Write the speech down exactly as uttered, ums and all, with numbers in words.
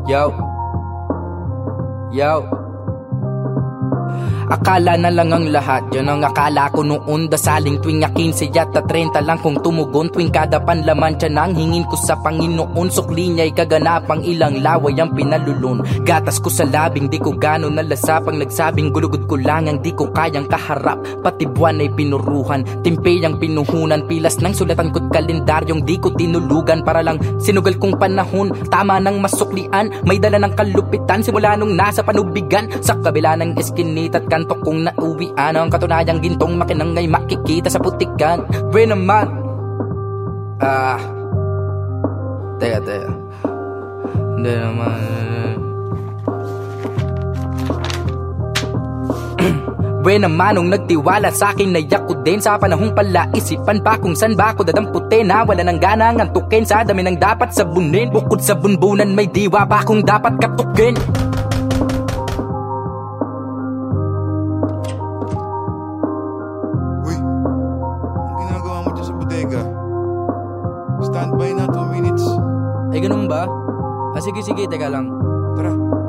Yo. Yo. Akala na lang ang lahat, yun ang akala ko noon. Dasaling tuwing akinse yata trenta lang kung tumugon. Tuwing kada panlaman tiyan ang hingin ko sa Panginoon. Sukli niya'y kaganapang ilang laway ang pinalulun. Gatas ko sa labing di ko gano'n nalasap. Ang nagsabing gulugod ko lang ang di ko kayang kaharap. Pati buwan ay pinuruhan, timpe ang pinuhunan. Pilas ng sulatan ko't kalendaryong di ko tinulugan. Para lang sinugal kong panahon, tama ng masuklian. May dala ng kalupitan simula nung nasa panubigan. Sa kabila ng eskinita at kanto kong nauwian, ang katunayang gintong makinang ay makikita sa putikan. Bre naman. Ah Teka, teka. Hindi naman. Bre naman nung nagtiwala sa'kin, naiyak ko din sa panahong palaisipan pa kung san ba ako dadamputin. Na wala nang gana ang antukin sa dami ng dapat sabunin. Bukod sa bunbunan may diwa pa kung dapat katukin. Standby na two minutes. Eh ganun ba? Ah sige sige, teka lang. Tara.